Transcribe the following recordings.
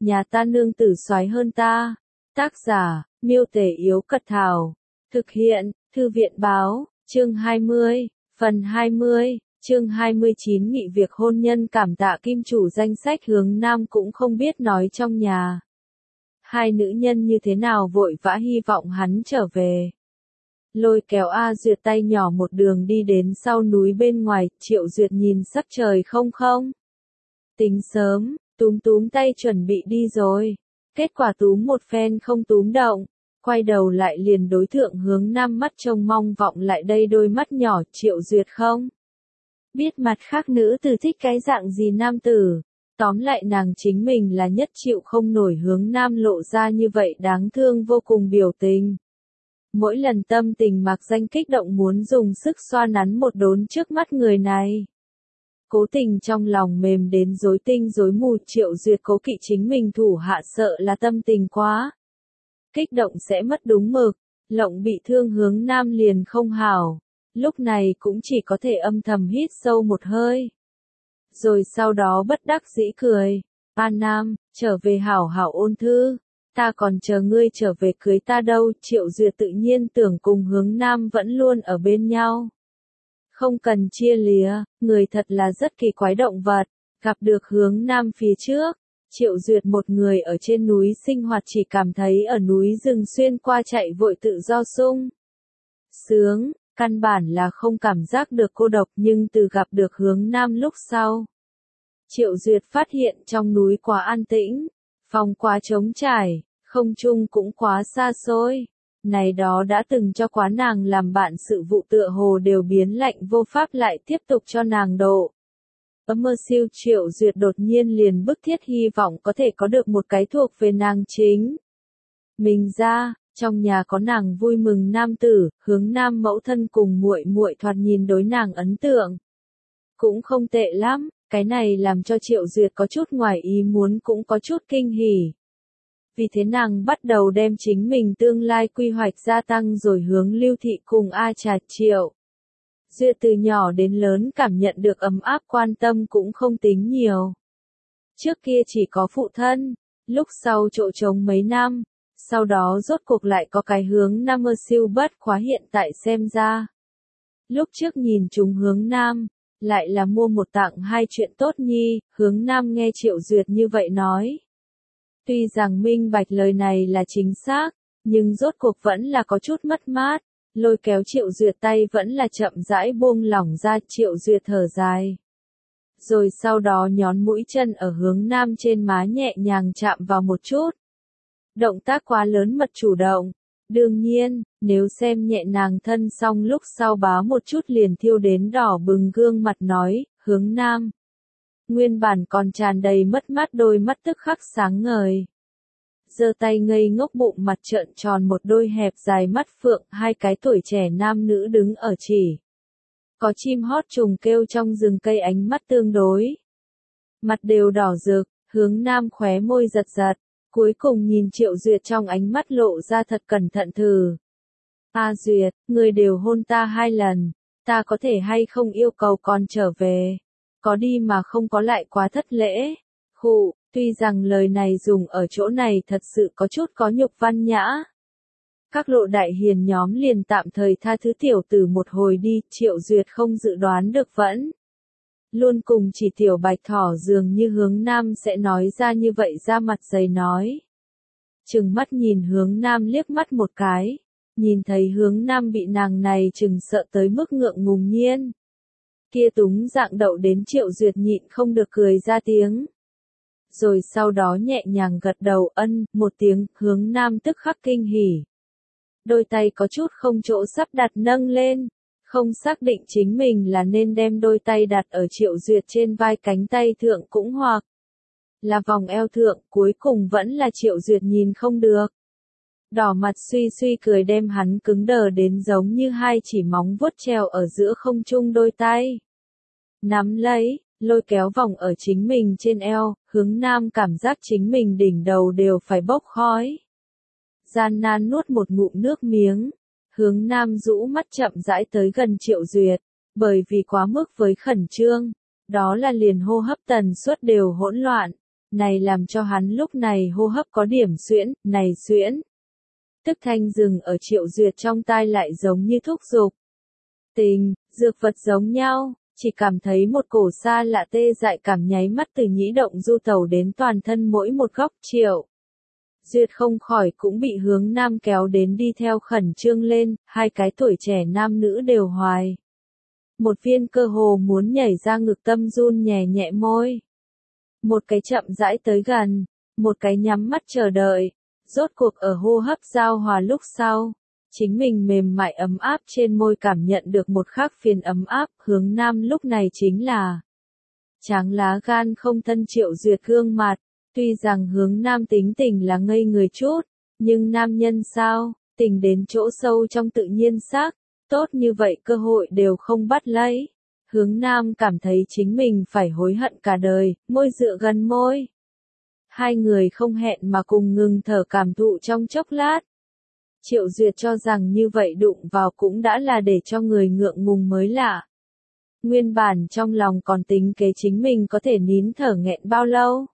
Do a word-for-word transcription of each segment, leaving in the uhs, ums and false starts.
nhà ta nương tử soái hơn ta. Tác giả, Miêu Tể Yếu Cật Thảo. Thực hiện, Thư viện Báo, chương hai mươi, phần hai mươi, chương hai mươi chín nghị việc hôn nhân cảm tạ kim chủ danh sách Hướng Nam cũng không biết nói trong nhà. Hai nữ nhân như thế nào vội vã hy vọng hắn trở về. Lôi kéo A Duyệt tay nhỏ một đường đi đến sau núi bên ngoài, Triệu Duyệt nhìn sắc trời không không. Tính sớm, túm túm tay chuẩn bị đi rồi. Kết quả túm một phen không túm động. Quay đầu lại liền đối thượng Hướng Nam mắt trông mong vọng lại đây đôi mắt nhỏ. Triệu Duyệt không biết mặt khác nữ tử thích cái dạng gì nam tử. Tóm lại nàng chính mình là nhất chịu không nổi Hướng Nam lộ ra như vậy đáng thương vô cùng biểu tình. Mỗi lần tâm tình mạc danh kích động muốn dùng sức xoa nắn một đốn trước mắt người này. Cố tình trong lòng mềm đến rối tinh rối mù. Triệu Duyệt cố kỵ chính mình thủ hạ sợ là tâm tình quá kích động sẽ mất đúng mực, lộng bị thương Hướng Nam liền không hảo. Lúc này cũng chỉ có thể âm thầm hít sâu một hơi. Rồi sau đó bất đắc dĩ cười. An Nam, trở về hảo hảo ôn thư. Ta còn chờ ngươi trở về cưới ta đâu. Triệu Duyệt tự nhiên tưởng cùng Hướng Nam vẫn luôn ở bên nhau. Không cần chia lìa, người thật là rất kỳ quái động vật. Gặp được Hướng Nam phía trước, Triệu Duyệt một người ở trên núi sinh hoạt chỉ cảm thấy ở núi rừng xuyên qua chạy vội tự do sung sướng, căn bản là không cảm giác được cô độc. Nhưng từ gặp được Hướng Nam lúc sau, Triệu Duyệt phát hiện trong núi quá an tĩnh, phòng quá trống trải, không trung cũng quá xa xôi. Này đó đã từng cho quá nàng làm bạn sự vụ tựa hồ đều biến lạnh vô pháp lại tiếp tục cho nàng độ. Ấm mơ siêu. Triệu Duyệt đột nhiên liền bức thiết hy vọng có thể có được một cái thuộc về nàng chính mình ra, trong nhà có nàng vui mừng nam tử. Hướng Nam mẫu thân cùng muội muội thoạt nhìn đối nàng ấn tượng cũng không tệ lắm, cái này làm cho Triệu Duyệt có chút ngoài ý muốn cũng có chút kinh hỉ. Vì thế nàng bắt đầu đem chính mình tương lai quy hoạch gia tăng rồi hướng Lưu Thị cùng A Trà. Triệu Duyệt từ nhỏ đến lớn cảm nhận được ấm áp quan tâm cũng không tính nhiều. Trước kia chỉ có phụ thân, lúc sau chỗ trống mấy năm, sau đó rốt cuộc lại có cái Hướng Nam mơ siêu bất khóa hiện tại xem ra. Lúc trước nhìn chúng Hướng Nam, lại là mua một tặng hai chuyện tốt nhi. Hướng Nam nghe Triệu Duyệt như vậy nói. Tuy rằng minh bạch lời này là chính xác, nhưng rốt cuộc vẫn là có chút mất mát. Lôi kéo Triệu Duyệt tay vẫn là chậm rãi buông lỏng ra. Triệu Duyệt thở dài. Rồi sau đó nhón mũi chân ở Hướng Nam trên má nhẹ nhàng chạm vào một chút. Động tác quá lớn mật chủ động. Đương nhiên, nếu xem nhẹ nàng thân xong lúc sau bá một chút liền thiêu đến đỏ bừng gương mặt nói. Hướng Nam nguyên bản còn tràn đầy mất mát đôi mắt tức khắc sáng ngời. Giơ tay ngây ngốc bụng mặt trợn tròn một đôi hẹp dài mắt phượng. Hai cái tuổi trẻ nam nữ đứng ở chỉ có chim hót trùng kêu trong rừng cây, ánh mắt tương đối, mặt đều đỏ rực. Hướng Nam khóe môi giật giật, cuối cùng nhìn Triệu Duyệt trong ánh mắt lộ ra thật cẩn thận thử. A Duyệt, người đều hôn ta hai lần, ta có thể hay không yêu cầu con trở về? Có đi mà không có lại quá thất lễ. Khụ, tuy rằng lời này dùng ở chỗ này thật sự có chút có nhục văn nhã. Các lộ đại hiền nhóm liền tạm thời tha thứ tiểu tử một hồi đi. Triệu Duyệt không dự đoán được vẫn luôn cùng chỉ tiểu bạch thỏ dường như Hướng Nam sẽ nói ra như vậy, ra mặt dày nói. Trừng mắt nhìn Hướng Nam liếc mắt một cái, nhìn thấy Hướng Nam bị nàng này trừng sợ tới mức ngượng ngùng nhiên. Kia túng dạng đậu đến Triệu Duyệt nhịn không được cười ra tiếng. Rồi sau đó nhẹ nhàng gật đầu ân một tiếng. Hướng Nam tức khắc kinh hỉ. Đôi tay có chút không chỗ sắp đặt nâng lên. Không xác định chính mình là nên đem đôi tay đặt ở Triệu Duyệt trên vai cánh tay thượng cũng hoặc là vòng eo thượng. Cuối cùng vẫn là Triệu Duyệt nhìn không được. Đỏ mặt suy suy cười đem hắn cứng đờ đến giống như hai chỉ móng vuốt treo ở giữa không trung đôi tay nắm lấy, lôi kéo vòng ở chính mình trên eo. Hướng Nam cảm giác chính mình đỉnh đầu đều phải bốc khói. Gian nan nuốt một ngụm nước miếng. Hướng Nam rũ mắt chậm rãi tới gần Triệu Duyệt, bởi vì quá mức với khẩn trương, đó là liền hô hấp tần suất đều hỗn loạn. này làm cho hắn lúc này hô hấp có điểm xuyễn, này xuyễn. Tức thanh dừng ở Triệu Duyệt trong tai lại giống như thúc giục. Tình, dược vật giống nhau, chỉ cảm thấy một cổ xa lạ tê dại cảm nháy mắt từ nhĩ động du tẩu đến toàn thân mỗi một góc. Triệu Duyệt không khỏi cũng bị Hướng Nam kéo đến đi theo khẩn trương lên, hai cái tuổi trẻ nam nữ đều hoài. Một viên cơ hồ muốn nhảy ra ngực tâm run nhẹ nhẹ môi. Một cái chậm rãi tới gần, một cái nhắm mắt chờ đợi. Rốt cuộc ở hô hấp giao hòa lúc sau, chính mình mềm mại ấm áp trên môi cảm nhận được một khác phiền ấm áp. Hướng Nam lúc này chính là tráng lá gan không thân Triệu Duyệt gương mặt. Tuy rằng Hướng Nam tính tình là ngây người chút, nhưng nam nhân sao, tình đến chỗ sâu trong tự nhiên xác, tốt như vậy cơ hội đều không bắt lấy. Hướng Nam cảm thấy chính mình phải hối hận cả đời, môi dựa gần môi. Hai người không hẹn mà cùng ngừng thở cảm thụ trong chốc lát. Triệu Duyệt cho rằng như vậy đụng vào cũng đã là để cho người ngượng ngùng mới lạ. Nguyên bản trong lòng còn tính kế chính mình có thể nín thở nghẹn bao lâu.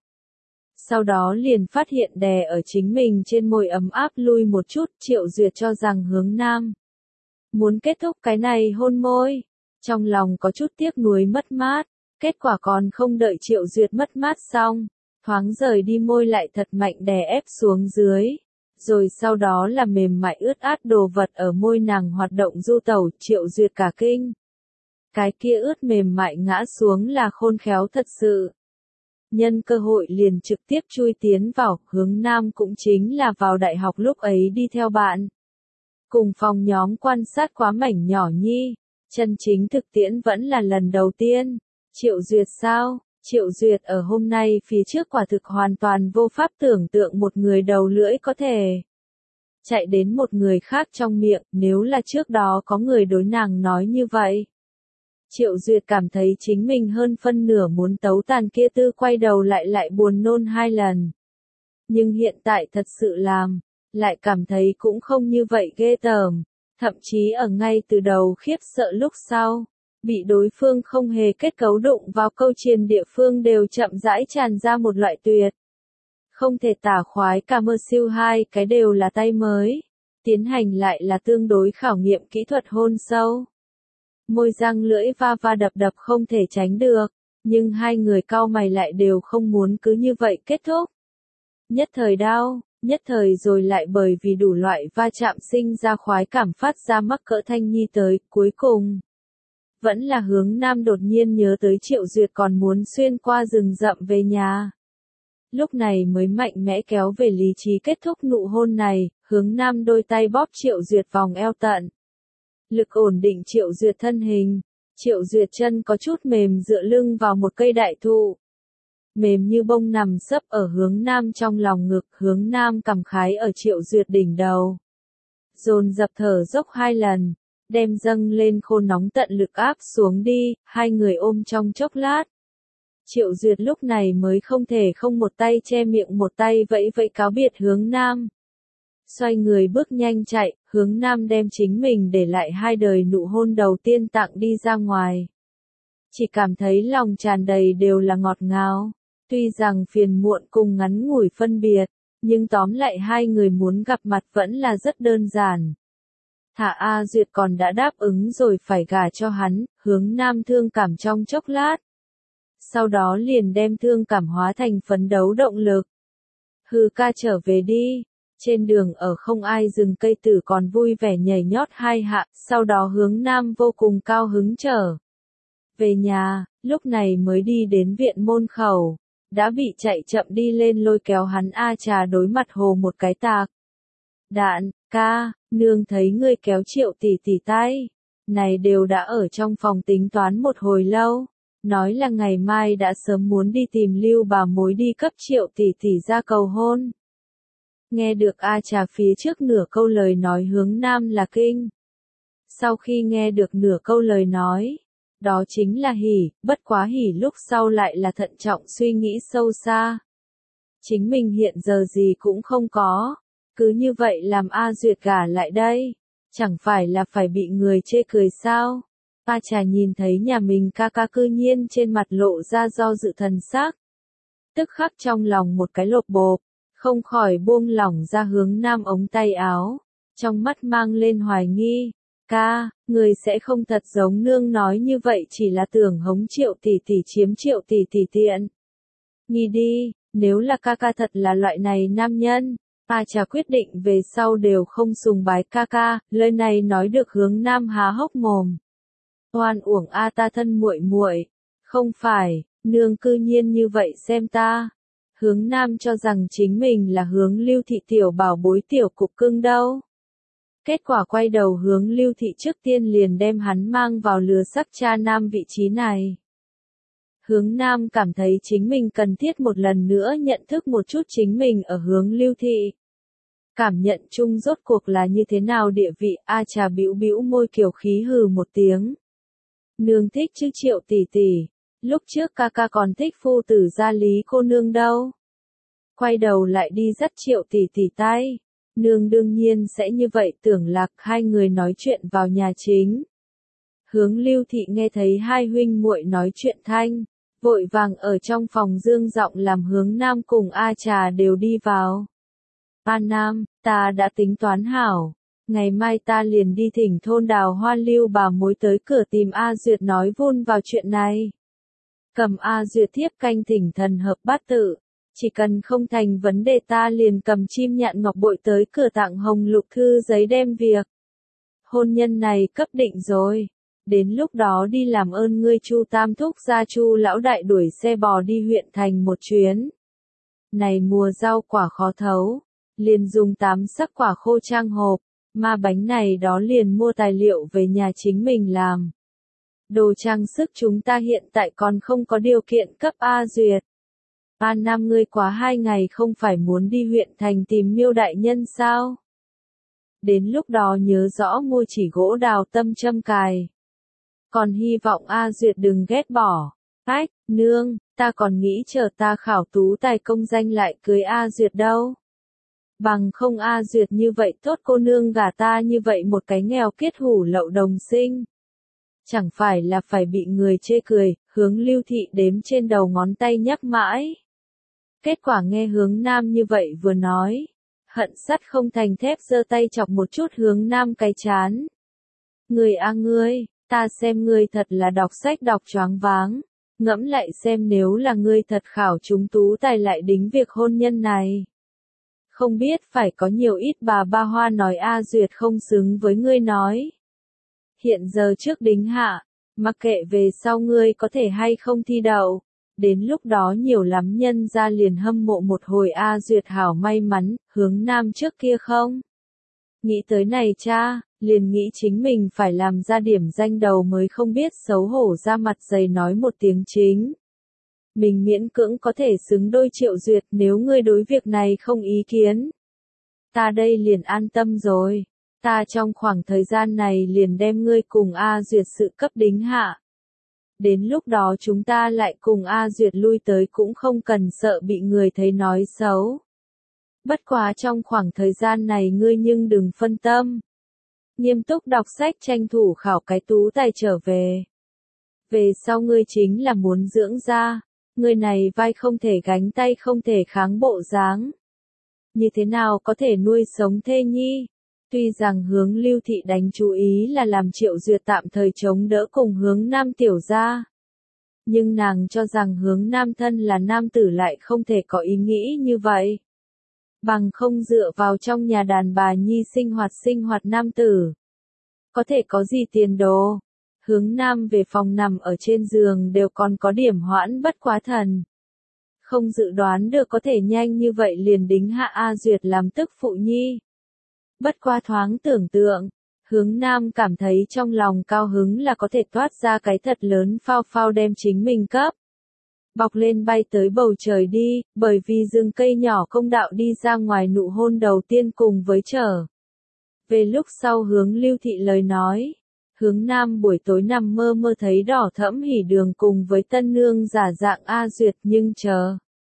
Sau đó liền phát hiện đè ở chính mình trên môi ấm áp lui một chút. Triệu Duyệt cho rằng Hướng Nam muốn kết thúc cái này hôn môi. Trong lòng có chút tiếc nuối mất mát. Kết quả còn không đợi Triệu Duyệt mất mát xong, thoáng rời đi môi lại thật mạnh đè ép xuống dưới. Rồi sau đó là mềm mại ướt át đồ vật ở môi nàng hoạt động du tẩu. Triệu Duyệt cả kinh. Cái kia ướt mềm mại ngã xuống là khôn khéo thật sự. Nhân cơ hội liền trực tiếp chui tiến vào. Hướng Nam cũng chính là vào đại học lúc ấy đi theo bạn. Cùng phòng nhóm quan sát quá mảnh nhỏ nhi. Chân chính thực tiễn vẫn là lần đầu tiên. Triệu Duyệt sao? Triệu Duyệt ở hôm nay phía trước quả thực hoàn toàn vô pháp tưởng tượng một người đầu lưỡi có thể chạy đến một người khác trong miệng, nếu là trước đó có người đối nàng nói như vậy. Triệu Duyệt cảm thấy chính mình hơn phân nửa muốn tấu tàn kia tư quay đầu lại lại buồn nôn hai lần. Nhưng hiện tại thật sự làm, lại cảm thấy cũng không như vậy ghê tởm, thậm chí ở ngay từ đầu khiếp sợ lúc sau. Bị đối phương không hề kết cấu đụng vào câu triền địa phương đều chậm rãi tràn ra một loại tuyệt. Không thể tả khoái cả mơ siêu hai cái đều là tay mới. Tiến hành lại là tương đối khảo nghiệm kỹ thuật hôn sâu. Môi răng lưỡi va va đập đập không thể tránh được. Nhưng hai người cau mày lại đều không muốn cứ như vậy kết thúc. Nhất thời đau, nhất thời rồi lại bởi vì đủ loại va chạm sinh ra khoái cảm phát ra mắc cỡ thanh nhi tới, cuối cùng. Vẫn là Hướng Nam đột nhiên nhớ tới Triệu Duyệt còn muốn xuyên qua rừng rậm về nhà. Lúc này mới mạnh mẽ kéo về lý trí kết thúc nụ hôn này. Hướng Nam đôi tay bóp Triệu Duyệt vòng eo tận. Lực ổn định Triệu Duyệt thân hình. Triệu Duyệt chân có chút mềm dựa lưng vào một cây đại thụ. Mềm như bông nằm sấp ở Hướng Nam trong lòng ngực. Hướng Nam cầm khái ở Triệu Duyệt đỉnh đầu. Dồn dập thở dốc hai lần. Đem dâng lên khô nóng tận lực áp xuống đi, hai người ôm trong chốc lát. Triệu Duyệt lúc này mới không thể không một tay che miệng một tay vẫy vẫy cáo biệt Hướng Nam. Xoay người bước nhanh chạy, Hướng Nam đem chính mình để lại hai đời nụ hôn đầu tiên tặng đi ra ngoài. Chỉ cảm thấy lòng tràn đầy đều là ngọt ngào. Tuy rằng phiền muộn cùng ngắn ngủi phân biệt, nhưng tóm lại hai người muốn gặp mặt vẫn là rất đơn giản. Thả A Duyệt còn đã đáp ứng rồi phải gả cho hắn. Hướng Nam thương cảm trong chốc lát. Sau đó liền đem thương cảm hóa thành phấn đấu động lực. Hư ca trở về đi. Trên đường ở không ai dừng cây tử còn vui vẻ nhảy nhót hai hạ. Sau đó Hướng Nam vô cùng cao hứng trở về nhà. Lúc này mới đi đến viện môn khẩu. Đã bị chạy chậm đi lên lôi kéo hắn A Trà đối mặt hồ một cái tạc. Đạn, ca, nương thấy ngươi kéo Triệu tỷ tỷ tay. Này đều đã ở trong phòng tính toán một hồi lâu. Nói là ngày mai đã sớm muốn đi tìm Lưu bà mối đi cấp Triệu tỷ tỷ ra cầu hôn. Nghe được A Trà phía trước nửa câu lời nói Hướng Nam là kinh. Sau khi nghe được nửa câu lời nói, đó chính là hỉ, bất quá hỉ lúc sau lại là thận trọng suy nghĩ sâu xa. Chính mình hiện giờ gì cũng không có. Cứ như vậy làm A Duyệt gả lại đây. Chẳng phải là phải bị người chê cười sao? A Trà nhìn thấy nhà mình ca ca cư nhiên trên mặt lộ ra do dự thần sắc. tức khắc trong lòng một cái lộp bộp, không khỏi buông lỏng ra Hướng Nam ống tay áo, trong mắt mang lên hoài nghi. Ca, người sẽ không thật giống nương nói như vậy chỉ là tưởng hống Triệu tỷ tỷ chiếm Triệu tỷ tỷ tiện. Nghĩ đi, nếu là ca ca thật là loại này nam nhân, A Trà quyết định về sau đều không sùng bái ca ca, lời này nói được Hướng Nam há hốc mồm. Oan uổng a ta thân muội muội, không phải, nương cư nhiên như vậy xem ta. Hướng Nam cho rằng chính mình là Hướng Lưu Thị tiểu bảo bối tiểu cục cưng đâu. Kết quả quay đầu Hướng Lưu Thị trước tiên liền đem hắn mang vào lừa sắc cha nam vị trí này. Hướng Nam cảm thấy chính mình cần thiết một lần nữa nhận thức một chút chính mình ở Hướng Lưu Thị. Cảm nhận chung rốt cuộc là như thế nào địa vị. A Trà bĩu bĩu môi kiểu khí hừ một tiếng. Nương thích chứ Triệu tỷ tỷ, lúc trước ca ca còn thích phu tử gia Lý cô nương đâu. Quay đầu lại đi dắt Triệu tỷ tỷ tay. Nương đương nhiên sẽ như vậy tưởng lạc. Hai người nói chuyện vào nhà chính. Hướng Lưu Thị nghe thấy hai huynh muội nói chuyện thanh, vội vàng ở trong phòng dương giọng làm Hướng Nam cùng A Trà đều đi vào. A Nam, ta đã tính toán hảo, ngày mai ta liền đi thỉnh thôn Đào Hoa Lưu bà mối tới cửa tìm A Duyệt nói vun vào chuyện này. Cầm A Duyệt thiếp canh thỉnh thần hợp bát tự, chỉ cần không thành vấn đề ta liền cầm chim nhạn ngọc bội tới cửa tặng hồng lục thư giấy đem việc. Hôn nhân này cấp định rồi. Đến lúc đó đi làm ơn ngươi Chu Tam thúc gia Chu lão đại đuổi xe bò đi huyện thành một chuyến. Này mùa rau quả khó thấu, liền dùng tám sắc quả khô trang hộp, mà bánh này đó liền mua tài liệu về nhà chính mình làm. Đồ trang sức chúng ta hiện tại còn không có điều kiện cấp A Duyệt. A Nam ngươi quá hai ngày không phải muốn đi huyện thành tìm Miêu đại nhân sao? Đến lúc đó nhớ rõ mua chỉ gỗ đào tâm châm cài. Còn hy vọng A Duyệt đừng ghét bỏ. Ách, nương, ta còn nghĩ chờ ta khảo tú tài công danh lại cưới A Duyệt đâu. Bằng không A Duyệt như vậy tốt cô nương gả ta như vậy một cái nghèo kiết hủ lậu đồng sinh. Chẳng phải là phải bị người chê cười. Hướng Lưu Thị đếm trên đầu ngón tay nhắc mãi. Kết quả nghe Hướng Nam như vậy vừa nói. Hận sắt không thành thép giơ tay chọc một chút Hướng Nam cái chán. Người a ngươi, ta xem ngươi thật là đọc sách đọc choáng váng. Ngẫm lại xem nếu là ngươi thật khảo chúng tú tài lại đính việc hôn nhân này. Không biết phải có nhiều ít bà ba hoa nói A Duyệt không xứng với ngươi nói. Hiện giờ trước đính hạ, mặc kệ về sau ngươi có thể hay không thi đậu. Đến lúc đó nhiều lắm nhân ra liền hâm mộ một hồi A Duyệt hảo may mắn. Hướng Nam trước kia không? Nghĩ tới này cha, liền nghĩ chính mình phải làm ra điểm danh đầu mới không biết xấu hổ ra mặt dày nói một tiếng chính. Mình miễn cưỡng có thể xứng đôi Triệu Duyệt nếu ngươi đối việc này không ý kiến. Ta đây liền an tâm rồi. Ta trong khoảng thời gian này liền đem ngươi cùng A Duyệt sự cấp đính hạ. Đến lúc đó chúng ta lại cùng A Duyệt lui tới cũng không cần sợ bị người thấy nói xấu. Bất quá trong khoảng thời gian này ngươi nhưng đừng phân tâm. Nghiêm túc đọc sách tranh thủ khảo cái tú tài trở về. Về sau ngươi chính là muốn dưỡng ra. Người này vai không thể gánh tay không thể kháng bộ dáng. Như thế nào có thể nuôi sống thê nhi? Tuy rằng Hướng Lưu Thị đánh chú ý là làm Triệu Duyệt tạm thời chống đỡ cùng Hướng Nam tiểu gia. Nhưng nàng cho rằng Hướng Nam thân là nam tử lại không thể có ý nghĩ như vậy. Bằng không dựa vào trong nhà đàn bà nhi sinh hoạt sinh hoạt nam tử. Có thể có gì tiền đồ? Hướng Nam về phòng nằm ở trên giường đều còn có điểm hoãn bất quá thần. Không dự đoán được có thể nhanh như vậy liền đính hạ A Duyệt làm tức phụ nhi. Bất quá thoáng tưởng tượng, Hướng Nam cảm thấy trong lòng cao hứng là có thể toát ra cái thật lớn phao phao đem chính mình cấp. Bọc lên bay tới bầu trời đi, bởi vì rừng cây nhỏ công đạo đi ra ngoài nụ hôn đầu tiên cùng với trở. Về lúc sau Hướng Lưu Thị lời nói. Hướng Nam buổi tối nằm mơ mơ thấy đỏ thẫm hỉ đường cùng với tân nương giả dạng A Duyệt nhưng chờ.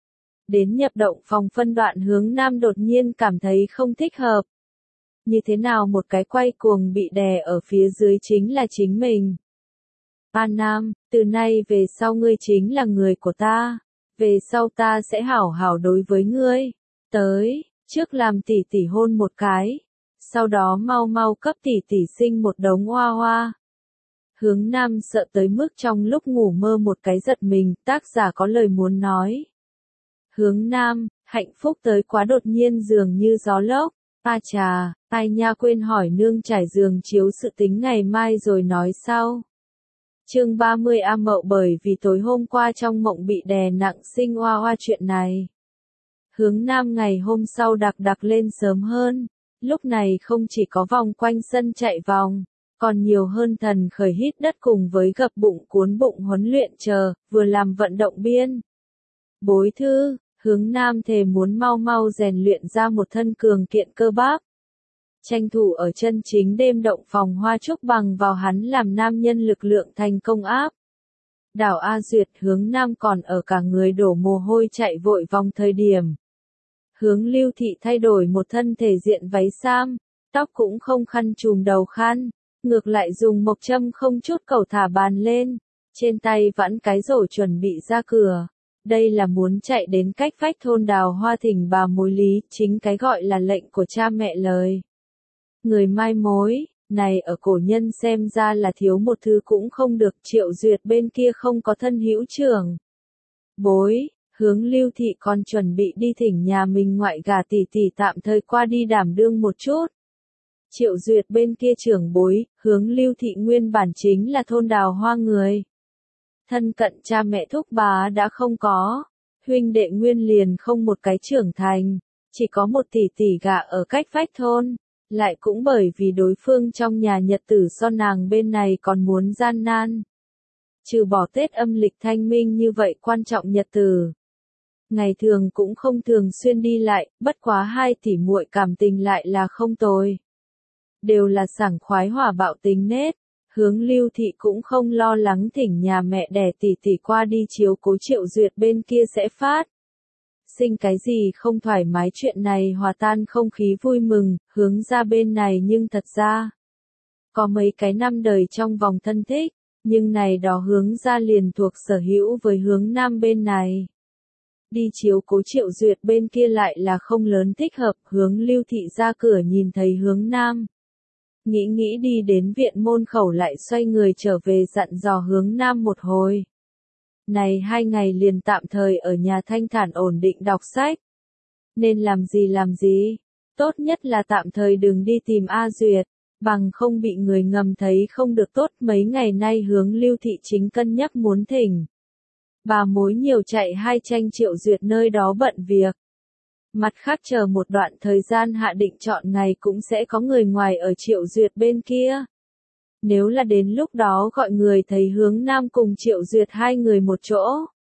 Đến nhập động phòng phân đoạn Hướng Nam đột nhiên cảm thấy không thích hợp. Như thế nào một cái quay cuồng bị đè ở phía dưới chính là chính mình. A Nam, từ nay về sau ngươi chính là người của ta. Về sau ta sẽ hảo hảo đối với ngươi. Tới, trước làm tỷ tỷ hôn một cái. Sau đó mau mau cấp tỷ tỷ sinh một đống hoa hoa. Hướng Nam sợ tới mức trong lúc ngủ mơ một cái giật mình, tác giả có lời muốn nói. Hướng Nam, hạnh phúc tới quá đột nhiên dường như gió lốc. A chà, ai nha quên hỏi nương trải giường chiếu sự tính ngày mai rồi nói sau. Chương ba mươi A Mậu bởi vì tối hôm qua trong mộng bị đè nặng sinh oa oa chuyện này. Hướng Nam ngày hôm sau đặc đặc lên sớm hơn, lúc này không chỉ có vòng quanh sân chạy vòng, còn nhiều hơn thần khởi hít đất cùng với gập bụng cuốn bụng huấn luyện chờ, vừa làm vận động biên. Bối thư, Hướng Nam thề muốn mau mau rèn luyện ra một thân cường kiện cơ bắp. Tranh thủ ở chân chính đêm động phòng hoa trúc bằng vào hắn làm nam nhân lực lượng thành công áp. Đảo A Duyệt Hướng Nam còn ở cả người đổ mồ hôi chạy vội vòng thời điểm. Hướng Lưu Thị thay đổi một thân thể diện váy sam, tóc cũng không khăn trùm đầu khăn, ngược lại dùng mộc châm không chút cầu thả bàn lên, trên tay vẵn cái rổ chuẩn bị ra cửa. Đây là muốn chạy đến cách vách thôn Đào Hoa thỉnh bà mối lý, chính cái gọi là lệnh của cha mẹ lời. Người mai mối, này ở cổ nhân xem ra là thiếu một thứ cũng không được, Triệu Duyệt bên kia không có thân hữu trưởng. Bối, Hướng Lưu Thị còn chuẩn bị đi thỉnh nhà mình ngoại gà tỷ tỷ tạm thời qua đi đảm đương một chút. Triệu Duyệt bên kia trưởng bối, Hướng Lưu Thị nguyên bản chính là thôn Đào Hoa người. Thân cận cha mẹ thúc bá đã không có, huynh đệ nguyên liền không một cái trưởng thành, chỉ có một tỷ tỷ gà ở cách vách thôn, lại cũng bởi vì đối phương trong nhà nhật tử so nàng bên này còn muốn gian nan. Trừ bỏ Tết âm lịch thanh minh như vậy quan trọng nhật tử. Ngày thường cũng không thường xuyên đi lại, bất quá hai tỷ muội cảm tình lại là không tồi. Đều là sảng khoái hòa bạo tính nết. Hướng Lưu Thị cũng không lo lắng thỉnh nhà mẹ đẻ tỷ tỷ qua đi chiếu cố Triệu Duyệt bên kia sẽ phát. Sinh cái gì không thoải mái chuyện này hòa tan không khí vui mừng, Hướng ra bên này nhưng thật ra. Có mấy cái năm đời trong vòng thân thích, nhưng này đó Hướng ra liền thuộc sở hữu với Hướng Nam bên này. Đi chiếu cố Triệu Duyệt bên kia lại là không lớn thích hợp, Hướng Lưu Thị ra cửa nhìn thấy Hướng Nam. Nghĩ nghĩ đi đến viện môn khẩu lại xoay người trở về dặn dò Hướng Nam một hồi. Này hai ngày liền tạm thời ở nhà thanh thản ổn định đọc sách. Nên làm gì làm gì, tốt nhất là tạm thời đừng đi tìm A Duyệt, bằng không bị người ngầm thấy không được tốt. Mấy ngày nay Hướng Lưu Thị chính cân nhắc muốn thỉnh. Bà mối nhiều chạy hai tranh Triệu Duyệt nơi đó bận việc. Mặt khác chờ một đoạn thời gian hạ định chọn ngày cũng sẽ có người ngoài ở Triệu Duyệt bên kia. Nếu là đến lúc đó gọi người thấy Hướng Nam cùng Triệu Duyệt hai người một chỗ.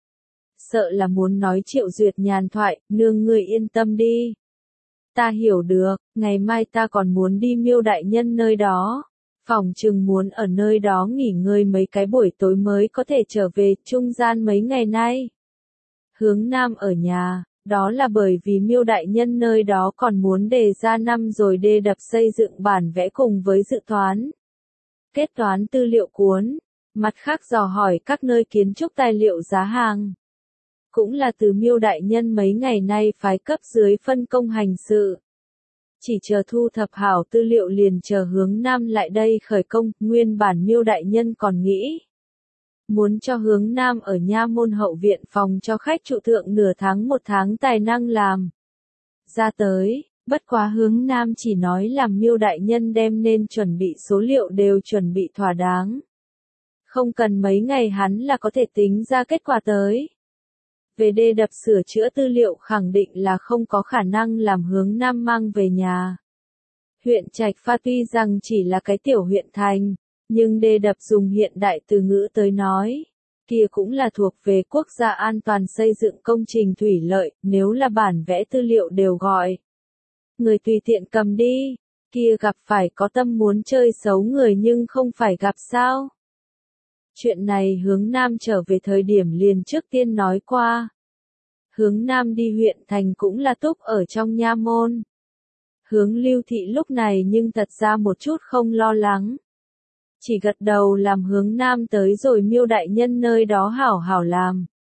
Sợ là muốn nói Triệu Duyệt nhàn thoại, nương ngươi yên tâm đi. Ta hiểu được, ngày mai ta còn muốn đi Miêu đại nhân nơi đó. Phòng chừng muốn ở nơi đó nghỉ ngơi mấy cái buổi tối mới có thể trở về trung gian mấy ngày nay. Hướng Nam ở nhà. Đó là bởi vì Miêu đại nhân nơi đó còn muốn đề ra năm rồi đê đập xây dựng bản vẽ cùng với dự toán. Kết toán tư liệu cuốn, mặt khác dò hỏi các nơi kiến trúc tài liệu giá hàng. Cũng là từ Miêu đại nhân mấy ngày nay phái cấp dưới phân công hành sự. Chỉ chờ thu thập hảo tư liệu liền chờ Hướng Nam lại đây khởi công, nguyên bản Miêu đại nhân còn nghĩ. Muốn cho Hướng Nam ở nha môn hậu viện phòng cho khách trụ thượng nửa tháng một tháng tài năng làm. Ra tới, bất quá Hướng Nam chỉ nói làm Miêu đại nhân đem nên chuẩn bị số liệu đều chuẩn bị thỏa đáng. Không cần mấy ngày hắn là có thể tính ra kết quả tới. Về đê đập sửa chữa tư liệu khẳng định là không có khả năng làm Hướng Nam mang về nhà. Huyện Trạch Pha tuy rằng chỉ là cái tiểu huyện thành. Nhưng đê đập dùng hiện đại từ ngữ tới nói, kia cũng là thuộc về quốc gia an toàn xây dựng công trình thủy lợi, nếu là bản vẽ tư liệu đều gọi. Người tùy tiện cầm đi, kia gặp phải có tâm muốn chơi xấu người nhưng không phải gặp sao. Chuyện này Hướng Nam trở về thời điểm liền trước tiên nói qua. Hướng Nam đi huyện thành cũng là túc ở trong nha môn. Hướng Lưu Thị lúc này nhưng thật ra một chút không lo lắng. Chỉ gật đầu làm Hướng Nam tới rồi Miêu đại nhân nơi đó hảo hảo làm.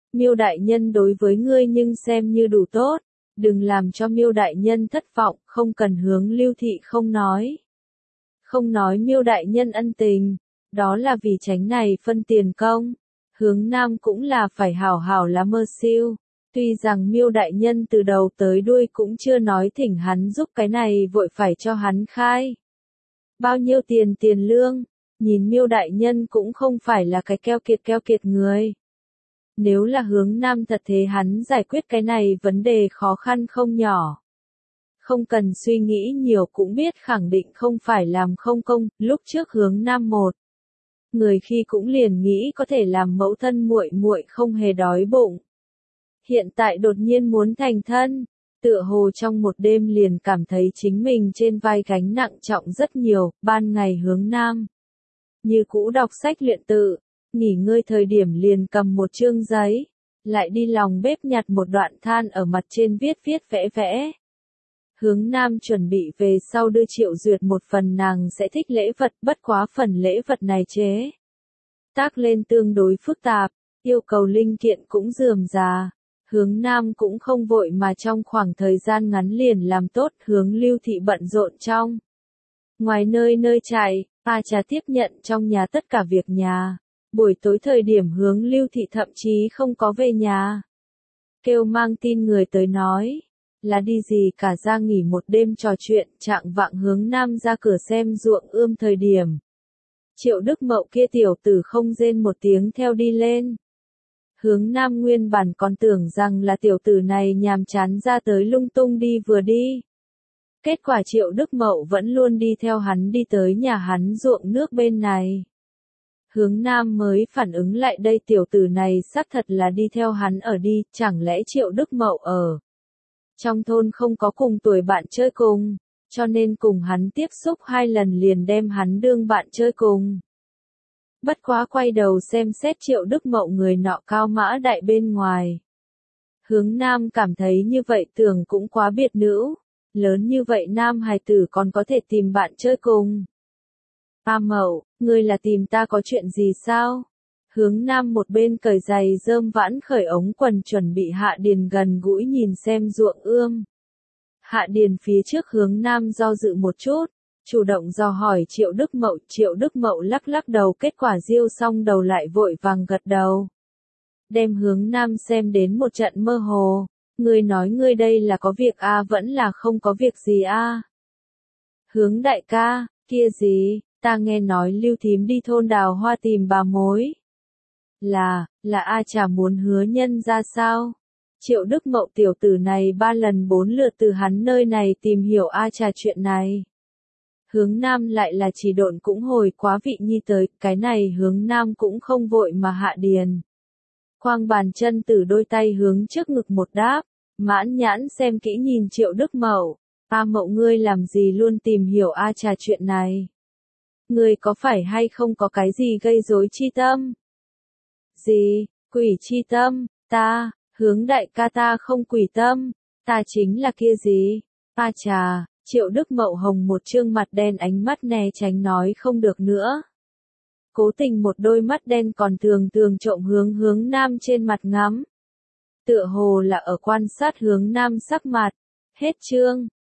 Miêu đại nhân đối với ngươi nhưng xem như đủ tốt, đừng làm cho Miêu đại nhân thất vọng, không cần hướng Lưu thị không nói. Không nói Miêu đại nhân ân tình, đó là vì tránh này phân tiền công. Hướng Nam cũng là phải hảo hảo lá mơ siêu. Tuy rằng Miêu đại nhân từ đầu tới đuôi cũng chưa nói thỉnh hắn giúp cái này vội phải cho hắn khai. Bao nhiêu tiền tiền lương, nhìn Miêu đại nhân cũng không phải là cái keo kiệt keo kiệt người. Nếu là Hướng Nam thật thế hắn giải quyết cái này vấn đề khó khăn không nhỏ. Không cần suy nghĩ nhiều cũng biết khẳng định không phải làm không công, lúc trước Hướng Nam một. Người khi cũng liền nghĩ có thể làm mẫu thân muội muội không hề đói bụng. Hiện tại đột nhiên muốn thành thân, tựa hồ trong một đêm liền cảm thấy chính mình trên vai gánh nặng trọng rất nhiều, ban ngày Hướng Nam. Như cũ đọc sách luyện tự, nghỉ ngơi thời điểm liền cầm một chương giấy, lại đi lòng bếp nhặt một đoạn than ở mặt trên viết viết vẽ vẽ. Hướng Nam chuẩn bị về sau đưa Triệu Duyệt một phần nàng sẽ thích lễ vật, bất quá phần lễ vật này chế tác lên tương đối phức tạp, yêu cầu linh kiện cũng rườm rà. Hướng Nam cũng không vội mà trong khoảng thời gian ngắn liền làm tốt, Hướng Lưu thị bận rộn trong. Ngoài nơi nơi chạy, A Trà tiếp nhận trong nhà tất cả việc nhà. Buổi tối thời điểm Hướng Lưu thị thậm chí không có về nhà. Kêu mang tin người tới nói, là đi gì cả ra nghỉ một đêm trò chuyện, trạng vạng Hướng Nam ra cửa xem ruộng ươm thời điểm. Triệu Đức Mậu kia tiểu tử không rên một tiếng theo đi lên. Hướng Nam nguyên bản còn tưởng rằng là tiểu tử này nhàm chán ra tới lung tung đi vừa đi. Kết quả Triệu Đức Mậu vẫn luôn đi theo hắn đi tới nhà hắn ruộng nước bên này. Hướng Nam mới phản ứng lại đây tiểu tử này xác thật là đi theo hắn ở đi, chẳng lẽ Triệu Đức Mậu ở trong thôn không có cùng tuổi bạn chơi cùng, cho nên cùng hắn tiếp xúc hai lần liền đem hắn đương bạn chơi cùng. Bất quá quay đầu xem xét Triệu Đức Mậu người nọ cao mã đại bên ngoài. Hướng Nam cảm thấy như vậy tưởng cũng quá biệt nữ, lớn như vậy nam hài tử còn có thể tìm bạn chơi cùng. A Mậu, ngươi là tìm ta có chuyện gì sao? Hướng Nam một bên cởi giày rơm vãn khởi ống quần chuẩn bị Hạ Điền gần gũi nhìn xem ruộng ươm. Hạ Điền phía trước Hướng Nam do dự một chút, chủ động dò hỏi Triệu Đức Mậu, Triệu Đức Mậu lắc lắc đầu, kết quả diêu xong đầu lại vội vàng gật đầu. Đem Hướng Nam xem đến một trận mơ hồ, ngươi nói ngươi đây là có việc a vẫn là không có việc gì a? Hướng đại ca, kia gì, ta nghe nói Lưu thím đi thôn Đào Hoa tìm bà mối. Là, là A Trà muốn hứa nhân ra sao? Triệu Đức Mậu tiểu tử này ba lần bốn lượt từ hắn nơi này tìm hiểu A Trà chuyện này. Hướng Nam lại là chỉ độn cũng hồi quá vị nhi tới, cái này Hướng Nam cũng không vội mà Hạ Điền. Quang bàn chân từ đôi tay hướng trước ngực một đáp, mãn nhãn xem kỹ nhìn Triệu Đức Mậu. A Mậu ngươi làm gì luôn tìm hiểu A Trà chuyện này? Ngươi có phải hay không có cái gì gây rối chi tâm? Gì, quỷ chi tâm, ta, Hướng đại ca ta không quỷ tâm, ta chính là kia gì? A Trà, Triệu Đức Mậu hồng một trương mặt đen ánh mắt né tránh nói không được nữa. Cố tình một đôi mắt đen còn thường thường trộm hướng Hướng Nam trên mặt ngắm. Tựa hồ là ở quan sát Hướng Nam sắc mặt. Hết chương.